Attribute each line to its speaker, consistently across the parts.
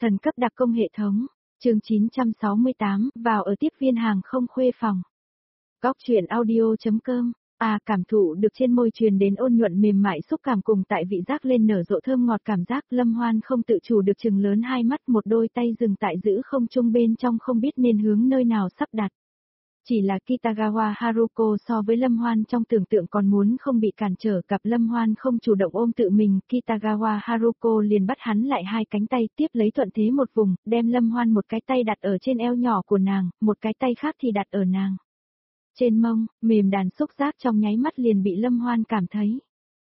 Speaker 1: Thần cấp đặc công hệ thống, chương 968, vào ở tiếp viên hàng không khuê phòng. Góc truyện audio.com, cảm thụ được trên môi truyền đến ôn nhuận mềm mại xúc cảm cùng tại vị giác lên nở rộ thơm ngọt cảm giác. Lâm Hoan không tự chủ được chừng lớn hai mắt, một đôi tay dừng tại giữ không trung bên trong không biết nên hướng nơi nào sắp đặt. Chỉ là Kitagawa Haruko so với Lâm Hoan trong tưởng tượng còn muốn không bị cản trở, gặp Lâm Hoan không chủ động ôm tự mình, Kitagawa Haruko liền bắt hắn lại hai cánh tay, tiếp lấy thuận thế một vùng, đem Lâm Hoan một cái tay đặt ở trên eo nhỏ của nàng, một cái tay khác thì đặt ở nàng trên mông, mềm đàn xúc giác trong nháy mắt liền bị Lâm Hoan cảm thấy.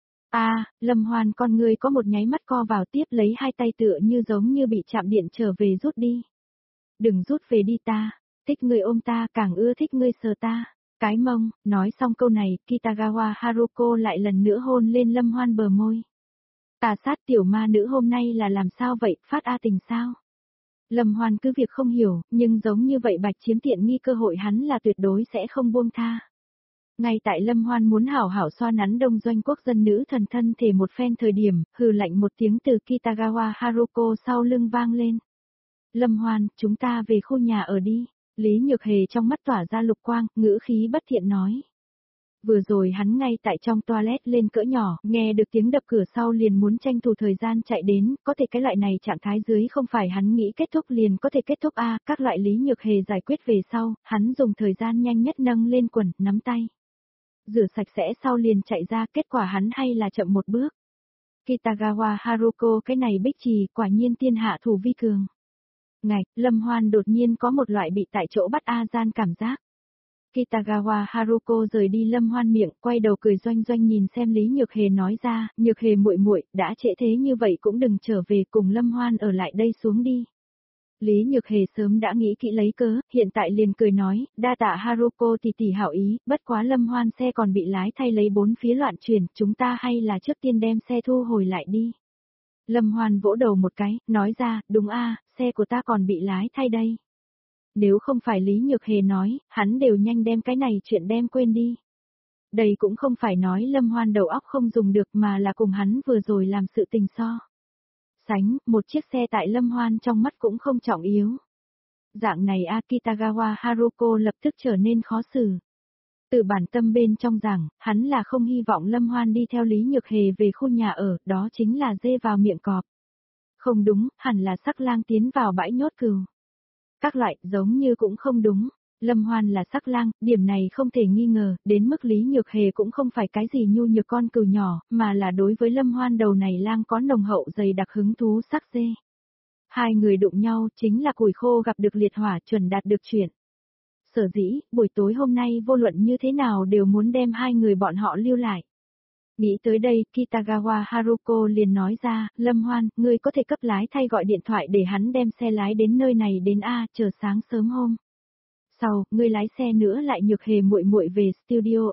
Speaker 1: Lâm Hoan con người có một nháy mắt co vào, tiếp lấy hai tay tựa như giống như bị chạm điện trở về, rút đi. Đừng rút về đi ta. Thích ngươi ôm ta, càng ưa thích ngươi sờ ta. Cái mông, nói xong câu này, Kitagawa Haruko lại lần nữa hôn lên Lâm Hoan bờ môi. Tà sát tiểu ma nữ hôm nay là làm sao vậy, phát tình sao? Lâm Hoan cứ việc không hiểu, nhưng giống như vậy bạch chiếm tiện nghi cơ hội hắn là tuyệt đối sẽ không buông tha. Ngay tại Lâm Hoan muốn hảo hảo xoa nắn đông doanh quốc dân nữ thần thân thể một phen thời điểm, hừ lạnh một tiếng từ Kitagawa Haruko sau lưng vang lên. Lâm Hoan, chúng ta về khu nhà ở đi. Lý Nhược Hề trong mắt tỏa ra lục quang, ngữ khí bất thiện nói. Vừa rồi hắn ngay tại trong toilet lên cỡ nhỏ, nghe được tiếng đập cửa sau liền muốn tranh thủ thời gian chạy đến, có thể cái loại này trạng thái dưới không phải hắn nghĩ kết thúc liền có thể kết thúc các loại Lý Nhược Hề giải quyết về sau, hắn dùng thời gian nhanh nhất nâng lên quần, nắm tay. Rửa sạch sẽ sau liền chạy ra, kết quả hắn hay là chậm một bước. Kitagawa Haruko cái này bích trì, quả nhiên tiên hạ thủ vi cường. Lâm Hoan đột nhiên có một loại bị tại chỗ bắt gian cảm giác. Kitagawa Haruko rời đi Lâm Hoan miệng, quay đầu cười doanh doanh nhìn xem Lý Nhược Hề nói ra, Nhược Hề muội muội, đã trễ thế như vậy cũng đừng trở về, cùng Lâm Hoan ở lại đây xuống đi. Lý Nhược Hề sớm đã nghĩ kỹ lấy cớ, hiện tại liền cười nói, đa tạ Haruko tỷ tỷ hảo ý, bất quá Lâm Hoan xe còn bị lái thay lấy bốn phía loạn chuyển, chúng ta hay là trước tiên đem xe thu hồi lại đi. Lâm Hoan vỗ đầu một cái, nói ra, đúng xe của ta còn bị lái thay đây. Nếu không phải Lý Nhược Hề nói, hắn đều nhanh đem cái này chuyện đem quên đi. Đây cũng không phải nói Lâm Hoan đầu óc không dùng được mà là cùng hắn vừa rồi làm sự tình so. Sánh, một chiếc xe tại Lâm Hoan trong mắt cũng không trọng yếu. Dạng này Kitagawa Haruko lập tức trở nên khó xử. Từ bản tâm bên trong rằng, hắn là không hy vọng Lâm Hoan đi theo Lý Nhược Hề về khu nhà ở, đó chính là dê vào miệng cọp. Không đúng, hẳn là sắc lang tiến vào bãi nhốt cừu. Các loại, giống như cũng không đúng. Lâm Hoan là sắc lang, điểm này không thể nghi ngờ, đến mức Lý Nhược Hề cũng không phải cái gì nhu nhược con cừu nhỏ, mà là đối với Lâm Hoan đầu này lang có nồng hậu dày đặc hứng thú sắc dê. Hai người đụng nhau chính là củi khô gặp được liệt hỏa, chuẩn đạt được chuyện. Sở dĩ, buổi tối hôm nay vô luận như thế nào đều muốn đem hai người bọn họ lưu lại. Nghĩ tới đây, Kitagawa Haruko liền nói ra, Lâm Hoan, ngươi có thể cấp lái thay gọi điện thoại để hắn đem xe lái đến nơi này đến chờ sáng sớm hôm. Sau, ngươi lái xe nữa lại Nhược Hề muội muội về studio.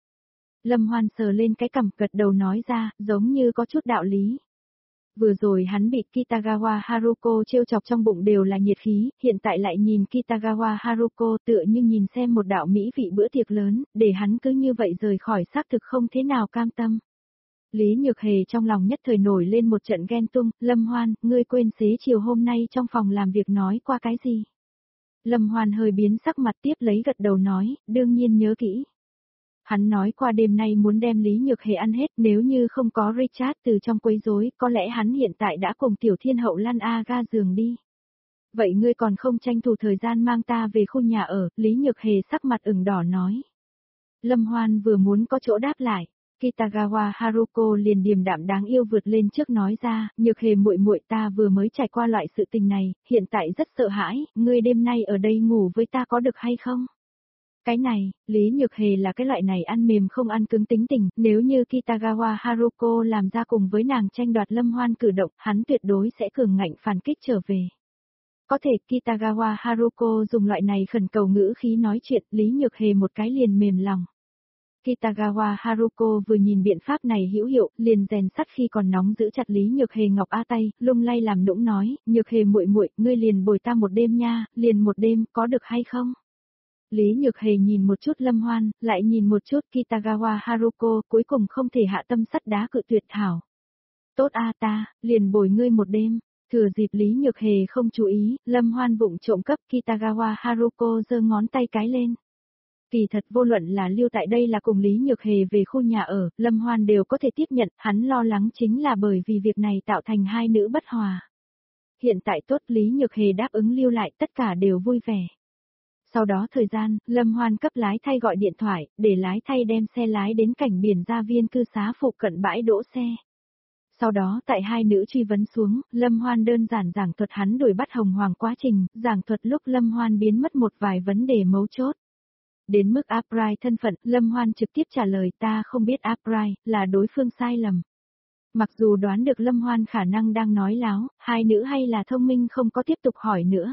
Speaker 1: Lâm Hoan sờ lên cái cằm, gật đầu nói ra, giống như có chút đạo lý. Vừa rồi hắn bị Kitagawa Haruko trêu chọc trong bụng đều là nhiệt khí, hiện tại lại nhìn Kitagawa Haruko tựa như nhìn xem một đạo mỹ vị bữa tiệc lớn, để hắn cứ như vậy rời khỏi xác thực không thế nào cam tâm. Lý Nhược Hề trong lòng nhất thời nổi lên một trận ghen tung, Lâm Hoan, ngươi quên xế chiều hôm nay trong phòng làm việc nói qua cái gì? Lâm Hoan hơi biến sắc mặt, tiếp lấy gật đầu nói, đương nhiên nhớ kỹ. Hắn nói qua đêm nay muốn đem Lý Nhược Hề ăn hết, nếu như không có Richard từ trong quấy rối, có lẽ hắn hiện tại đã cùng tiểu thiên hậu lăn ga giường đi. Vậy ngươi còn không tranh thủ thời gian mang ta về khu nhà ở, Lý Nhược Hề sắc mặt ửng đỏ nói. Lâm Hoan vừa muốn có chỗ đáp lại, Kitagawa Haruko liền điềm đạm đáng yêu vượt lên trước nói ra, Nhược Hề muội muội, ta vừa mới trải qua loại sự tình này, hiện tại rất sợ hãi, ngươi đêm nay ở đây ngủ với ta có được hay không? Cái này, Lý Nhược Hề là cái loại này ăn mềm không ăn cứng tính tình, nếu như Kitagawa Haruko làm ra cùng với nàng tranh đoạt Lâm Hoan cử động, hắn tuyệt đối sẽ cường ngạnh phản kích trở về. Có thể Kitagawa Haruko dùng loại này khẩn cầu ngữ khí nói chuyện, Lý Nhược Hề một cái liền mềm lòng. Kitagawa Haruko vừa nhìn biện pháp này hữu hiệu, liền rèn sắt khi còn nóng giữ chặt Lý Nhược Hề ngọc tay, lung lay làm nũng nói, Nhược Hề muội muội, ngươi liền bồi ta một đêm nha, liền một đêm, có được hay không? Lý Nhược Hề nhìn một chút Lâm Hoan, lại nhìn một chút Kitagawa Haruko, cuối cùng không thể hạ tâm sắt đá cự tuyệt thảo. Tốt ta, liền bồi ngươi một đêm. Thừa dịp Lý Nhược Hề không chú ý, Lâm Hoan vụng trộm cấp Kitagawa Haruko giơ ngón tay cái lên. Kỳ thật vô luận là lưu tại đây là cùng Lý Nhược Hề về khu nhà ở, Lâm Hoan đều có thể tiếp nhận, hắn lo lắng chính là bởi vì việc này tạo thành hai nữ bất hòa. Hiện tại tốt Lý Nhược Hề đáp ứng lưu lại tất cả đều vui vẻ. Sau đó thời gian, Lâm Hoan cấp lái thay gọi điện thoại, để lái thay đem xe lái đến cảnh biển gia viên cư xá phụ cận bãi đỗ xe. Sau đó tại hai nữ truy vấn xuống, Lâm Hoan đơn giản giảng thuật hắn đuổi bắt Hồng Hoàng quá trình, giảng thuật lúc Lâm Hoan biến mất một vài vấn đề mấu chốt. Đến mức Uprise thân phận, Lâm Hoan trực tiếp trả lời ta không biết Uprise, là đối phương sai lầm. Mặc dù đoán được Lâm Hoan khả năng đang nói láo, hai nữ hay là thông minh không có tiếp tục hỏi nữa.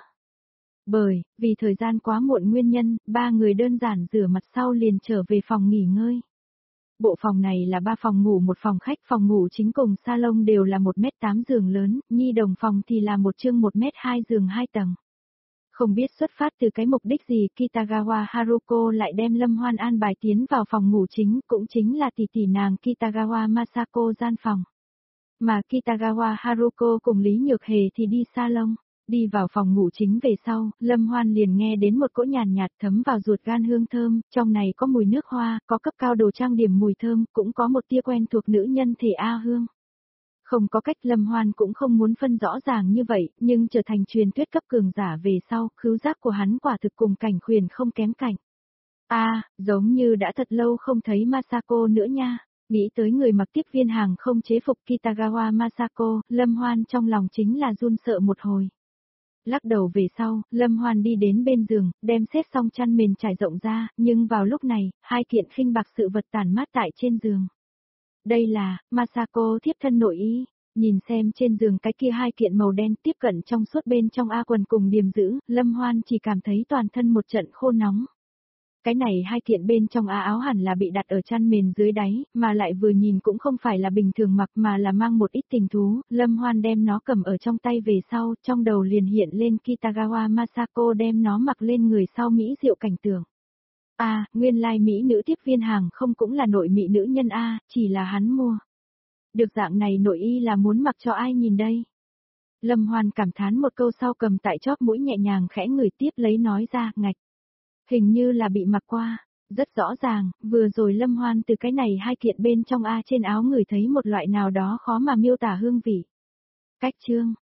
Speaker 1: Vì thời gian quá muộn nguyên nhân, ba người đơn giản rửa mặt sau liền trở về phòng nghỉ ngơi. Bộ phòng này là 3 phòng ngủ một phòng khách, phòng ngủ chính cùng salon đều là 1m8 giường lớn, nhi đồng phòng thì là một chương 1m2 giường 2 tầng. Không biết xuất phát từ cái mục đích gì Kitagawa Haruko lại đem Lâm Hoan an bài tiến vào phòng ngủ chính, cũng chính là tỷ tỷ nàng Kitagawa Masako gian phòng. Mà Kitagawa Haruko cùng Lý Nhược Hề thì đi salon. Đi vào phòng ngủ chính về sau, Lâm Hoan liền nghe đến một cỗ nhàn nhạt thấm vào ruột gan hương thơm, trong này có mùi nước hoa, có cấp cao đồ trang điểm mùi thơm, cũng có một tia quen thuộc nữ nhân thể A hương. Không có cách Lâm Hoan cũng không muốn phân rõ ràng như vậy, nhưng trở thành truyền thuyết cấp cường giả về sau, khứu giác của hắn quả thực cùng cảnh khuyển không kém cạnh. Giống như đã thật lâu không thấy Masako nữa nha. Nghĩ tới người mặc tiếp viên hàng không chế phục Kitagawa Masako, Lâm Hoan trong lòng chính là run sợ một hồi. Lắc đầu về sau, Lâm Hoan đi đến bên giường, đem xếp xong chăn mền trải rộng ra, nhưng vào lúc này, hai kiện khinh bạc sự vật tản mát tại trên giường. Đây là, Masako thiếp thân nội y, nhìn xem trên giường cái kia hai kiện màu đen tiếp cận trong suốt bên trong A quần cùng điềm giữ, Lâm Hoan chỉ cảm thấy toàn thân một trận khô nóng. Cái này hai kiện bên trong áo hẳn là bị đặt ở chăn mền dưới đáy, mà lại vừa nhìn cũng không phải là bình thường mặc mà là mang một ít tình thú, Lâm Hoan đem nó cầm ở trong tay về sau, trong đầu liền hiện lên Kitagawa Masako đem nó mặc lên người sau mỹ diệu cảnh tượng. Nguyên lai mỹ nữ tiếp viên hàng không cũng là nội mỹ nữ nhân chỉ là hắn mua. Được dạng này nội y là muốn mặc cho ai nhìn đây? Lâm Hoan cảm thán một câu sau cầm tại chóp mũi nhẹ nhàng khẽ ngửi tiếp lấy nói ra, ngạch. Hình như là bị mặc qua, rất rõ ràng, vừa rồi Lâm Hoan từ cái này hai kiện bên trong trên áo người thấy một loại nào đó khó mà miêu tả hương vị. Cách chương,